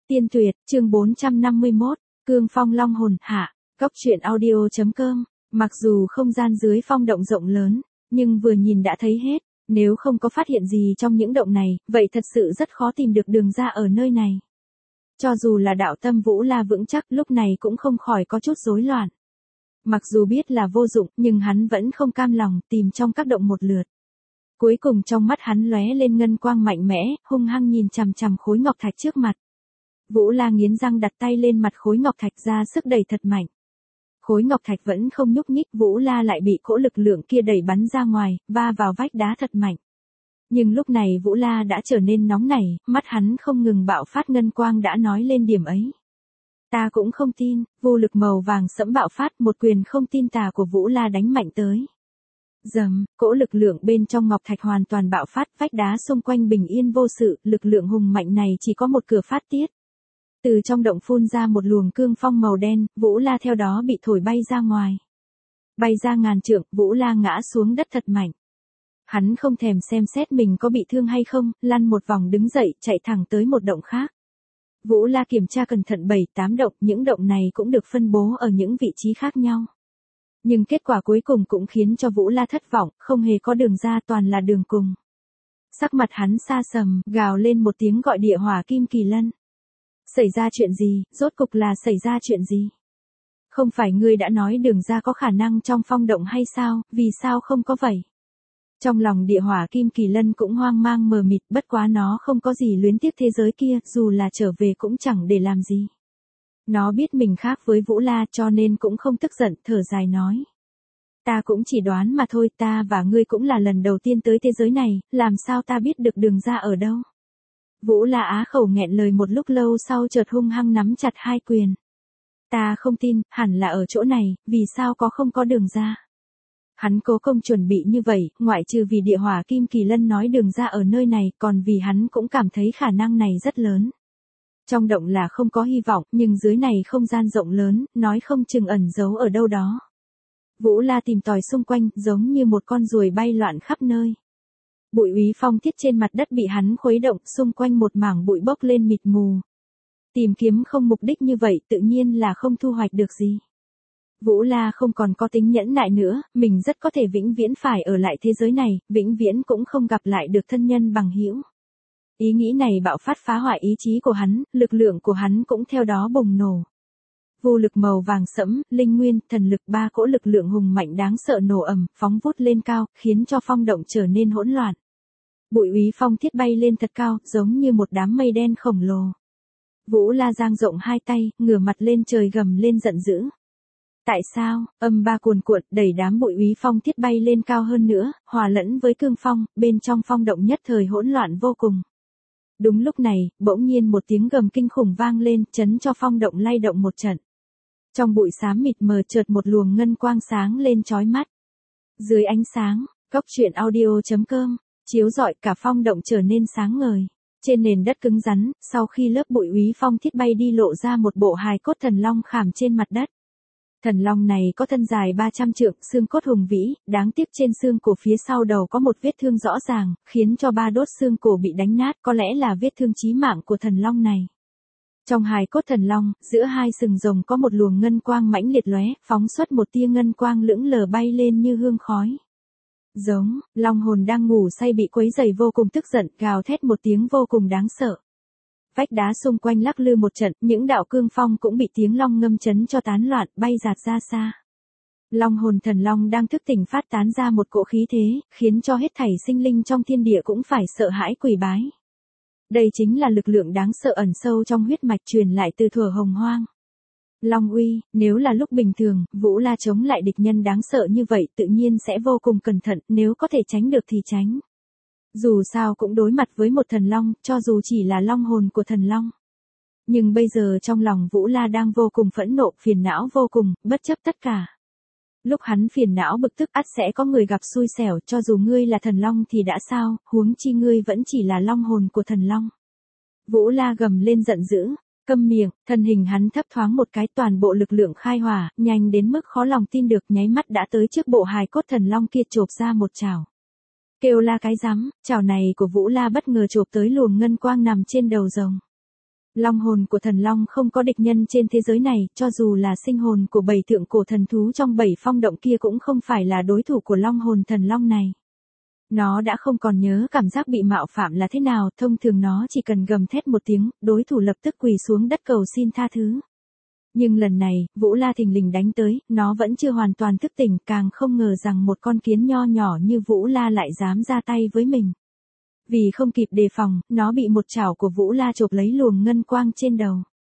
Tiên Tuyệt, chương 451, Cương Phong Long Hồn, hạ, Cốc truyện audio.com, mặc dù không gian dưới phong động rộng lớn, nhưng vừa nhìn đã thấy hết, nếu không có phát hiện gì trong những động này, vậy thật sự rất khó tìm được đường ra ở nơi này. Cho dù là đạo tâm Vũ La vững chắc lúc này cũng không khỏi có chút rối loạn. Mặc dù biết là vô dụng, nhưng hắn vẫn không cam lòng tìm trong các động một lượt. Cuối cùng trong mắt hắn lóe lên ngân quang mạnh mẽ, hung hăng nhìn chằm chằm khối ngọc thạch trước mặt. Vũ La nghiến răng đặt tay lên mặt khối ngọc thạch ra sức đẩy thật mạnh. Khối ngọc thạch vẫn không nhúc nhích, Vũ La lại bị cỗ lực lượng kia đẩy bắn ra ngoài, va vào vách đá thật mạnh. Nhưng lúc này Vũ La đã trở nên nóng nảy, mắt hắn không ngừng bạo phát ngân quang đã nói lên điểm ấy. Ta cũng không tin, vô lực màu vàng sẫm bạo phát, một quyền không tin tà của Vũ La đánh mạnh tới. Dầm, cỗ lực lượng bên trong ngọc thạch hoàn toàn bạo phát, vách đá xung quanh bình yên vô sự, lực lượng hùng mạnh này chỉ có một cửa phát tiết. Từ trong động phun ra một luồng cương phong màu đen, Vũ La theo đó bị thổi bay ra ngoài. Bay ra ngàn trượng, Vũ La ngã xuống đất thật mạnh. Hắn không thèm xem xét mình có bị thương hay không, lăn một vòng đứng dậy, chạy thẳng tới một động khác. Vũ La kiểm tra cẩn thận 7-8 động, những động này cũng được phân bố ở những vị trí khác nhau. Nhưng kết quả cuối cùng cũng khiến cho Vũ La thất vọng, không hề có đường ra, toàn là đường cùng. Sắc mặt hắn sa sầm, gào lên một tiếng gọi địa hỏa kim kỳ lân. Xảy ra chuyện gì, rốt cục là xảy ra chuyện gì? Không phải ngươi đã nói đường ra có khả năng trong phong động hay sao, vì sao không có vậy? Trong lòng địa hỏa kim kỳ lân cũng hoang mang mờ mịt, bất quá nó không có gì luyến tiếc thế giới kia, dù là trở về cũng chẳng để làm gì. Nó biết mình khác với Vũ La cho nên cũng không tức giận, thở dài nói. Ta cũng chỉ đoán mà thôi, ta và ngươi cũng là lần đầu tiên tới thế giới này, làm sao ta biết được đường ra ở đâu? Vũ La á khẩu nghẹn lời một lúc lâu sau chợt hung hăng nắm chặt hai quyền. Ta không tin, hẳn là ở chỗ này, vì sao không có đường ra? Hắn cố công chuẩn bị như vậy, ngoại trừ vì địa hỏa kim kỳ lân nói đường ra ở nơi này, còn vì hắn cũng cảm thấy khả năng này rất lớn. Trong động là không có hy vọng, nhưng dưới này không gian rộng lớn, nói không chừng ẩn giấu ở đâu đó. Vũ La tìm tòi xung quanh, giống như một con ruồi bay loạn khắp nơi. Bụi úy phong thiết trên mặt đất bị hắn khuấy động, xung quanh một mảng bụi bốc lên mịt mù. Tìm kiếm không mục đích như vậy tự nhiên là không thu hoạch được gì. Vũ La không còn có tính nhẫn nại nữa, mình rất có thể vĩnh viễn phải ở lại thế giới này, vĩnh viễn cũng không gặp lại được thân nhân bằng hữu. Ý nghĩ này bạo phát phá hoại ý chí của hắn, lực lượng của hắn cũng theo đó bùng nổ. Vô lực màu vàng sẫm, linh nguyên, thần lực, ba cỗ lực lượng hùng mạnh đáng sợ nổ ầm, phóng vút lên cao, khiến cho phong động trở nên hỗn loạn. Bụi úy phong thiết bay lên thật cao, giống như một đám mây đen khổng lồ. Vũ La dang rộng hai tay, ngửa mặt lên trời gầm lên giận dữ. Tại sao? Âm ba cuồn cuộn, đẩy đám bụi úy phong thiết bay lên cao hơn nữa, hòa lẫn với cương phong, bên trong phong động nhất thời hỗn loạn vô cùng. Đúng lúc này, bỗng nhiên một tiếng gầm kinh khủng vang lên, chấn cho phong động lay động một trận. Trong bụi xám mịt mờ chợt một luồng ngân quang sáng lên chói mắt. Dưới ánh sáng, Cốc truyện audio.com, chiếu rọi cả phong động trở nên sáng ngời. Trên nền đất cứng rắn, sau khi lớp bụi úy phong thiết bay đi lộ ra một bộ hài cốt thần long khảm trên mặt đất. Thần long này có thân dài 300 trượng, xương cốt hùng vĩ, đáng tiếc trên xương cổ phía sau đầu có một vết thương rõ ràng, khiến cho ba đốt xương cổ bị đánh nát, có lẽ là vết thương chí mạng của thần long này. Trong hài cốt thần long, giữa hai sừng rồng có một luồng ngân quang mãnh liệt lóe, phóng xuất một tia ngân quang lững lờ bay lên như hương khói. Giống, long hồn đang ngủ say bị quấy rầy vô cùng tức giận, gào thét một tiếng vô cùng đáng sợ. Vách đá xung quanh lắc lư một trận, những đạo cương phong cũng bị tiếng long ngâm chấn cho tán loạn, bay giạt ra xa. Long hồn thần long đang thức tỉnh phát tán ra một cỗ khí thế, khiến cho hết thảy sinh linh trong thiên địa cũng phải sợ hãi quỳ bái. Đây chính là lực lượng đáng sợ ẩn sâu trong huyết mạch truyền lại từ thuở hồng hoang. Long uy, nếu là lúc bình thường, Vũ La chống lại địch nhân đáng sợ như vậy tự nhiên sẽ vô cùng cẩn thận, nếu có thể tránh được thì tránh. Dù sao cũng đối mặt với một thần long, cho dù chỉ là long hồn của thần long. Nhưng bây giờ trong lòng Vũ La đang vô cùng phẫn nộ, phiền não vô cùng, bất chấp tất cả. Lúc hắn phiền não bực tức ắt sẽ có người gặp xui xẻo, cho dù ngươi là thần long thì đã sao, huống chi ngươi vẫn chỉ là long hồn của thần long. Vũ La gầm lên giận dữ, câm miệng, thân hình hắn thấp thoáng một cái, toàn bộ lực lượng khai hỏa, nhanh đến mức khó lòng tin được, nháy mắt đã tới trước bộ hài cốt thần long kia chộp ra một chảo. Kêu la cái rắm, chảo này của Vũ La bất ngờ chộp tới luồng ngân quang nằm trên đầu rồng. Long hồn của thần long không có địch nhân trên thế giới này, cho dù là sinh hồn của 7 thượng cổ thần thú trong 7 phong động kia cũng không phải là đối thủ của long hồn thần long này. Nó đã không còn nhớ cảm giác bị mạo phạm là thế nào, thông thường nó chỉ cần gầm thét một tiếng, đối thủ lập tức quỳ xuống đất cầu xin tha thứ. Nhưng lần này, Vũ La thình lình đánh tới, nó vẫn chưa hoàn toàn thức tỉnh, càng không ngờ rằng một con kiến nho nhỏ như Vũ La lại dám ra tay với mình. Vì không kịp đề phòng, nó bị một chảo của Vũ La chộp lấy luồng ngân quang trên đầu.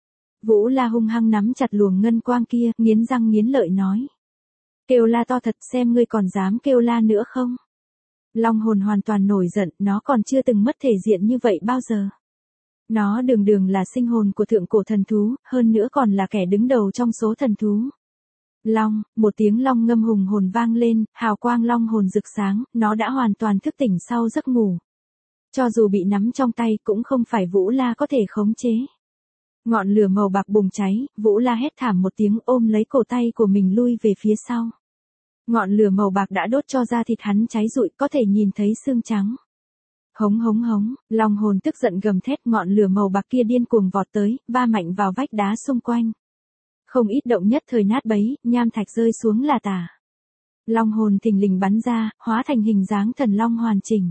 Vũ La hung hăng nắm chặt luồng ngân quang kia, nghiến răng nghiến lợi nói. Kêu la to thật, xem ngươi còn dám kêu la nữa không? Long hồn hoàn toàn nổi giận, nó còn chưa từng mất thể diện như vậy bao giờ. Nó đường đường là sinh hồn của thượng cổ thần thú, hơn nữa còn là kẻ đứng đầu trong số thần thú. Long, một tiếng long ngâm hùng hồn vang lên, hào quang long hồn rực sáng, nó đã hoàn toàn thức tỉnh sau giấc ngủ. Cho dù bị nắm trong tay cũng không phải Vũ La có thể khống chế. Ngọn lửa màu bạc bùng cháy, Vũ La hét thảm một tiếng ôm lấy cổ tay của mình lui về phía sau. Ngọn lửa màu bạc đã đốt cho da thịt hắn cháy rụi, có thể nhìn thấy xương trắng. Hống hống hống, long hồn tức giận gầm thét, ngọn lửa màu bạc kia điên cuồng vọt tới, va mạnh vào vách đá xung quanh. Không ít động nhất thời nát bấy, nham thạch rơi xuống là tả. Long hồn thình lình bắn ra, hóa thành hình dáng thần long hoàn chỉnh.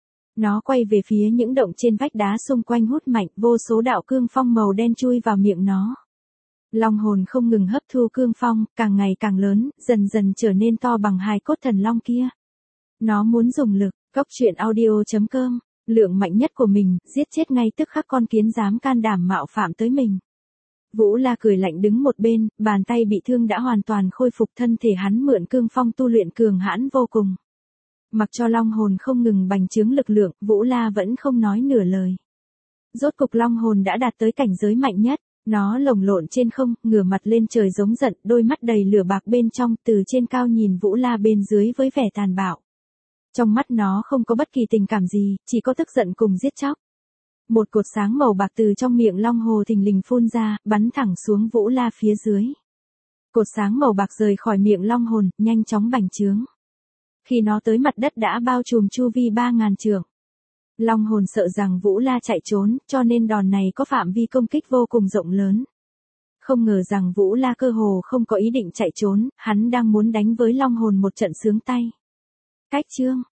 Nó quay về phía những động trên vách đá xung quanh hút mạnh, vô số đạo cương phong màu đen chui vào miệng nó. Long hồn không ngừng hấp thu cương phong, càng ngày càng lớn, dần dần trở nên to bằng hài cốt thần long kia. Nó muốn dùng lực, Cốc Truyện Audio.com, lượng mạnh nhất của mình, giết chết ngay tức khắc con kiến dám can đảm mạo phạm tới mình. Vũ La cười lạnh đứng một bên, bàn tay bị thương đã hoàn toàn khôi phục, thân thể hắn mượn cương phong tu luyện cường hãn vô cùng. Mặc cho long hồn không ngừng bành trướng lực lượng, Vũ La vẫn không nói nửa lời. Rốt cục long hồn đã đạt tới cảnh giới mạnh nhất, nó lồng lộn trên không, ngửa mặt lên trời giống giận, đôi mắt đầy lửa bạc bên trong, từ trên cao nhìn Vũ La bên dưới với vẻ tàn bạo. Trong mắt nó không có bất kỳ tình cảm gì, chỉ có tức giận cùng giết chóc. Một cột sáng màu bạc từ trong miệng long hồ thình lình phun ra, bắn thẳng xuống Vũ La phía dưới. Cột sáng màu bạc rời khỏi miệng long hồn, nhanh chóng bành trướng. Khi nó tới mặt đất đã bao trùm chu vi 3.000 trượng. Long hồn sợ rằng Vũ La chạy trốn, cho nên đòn này có phạm vi công kích vô cùng rộng lớn. Không ngờ rằng Vũ La cơ hồ không có ý định chạy trốn, hắn đang muốn đánh với long hồn một trận sướng tay. Cách chương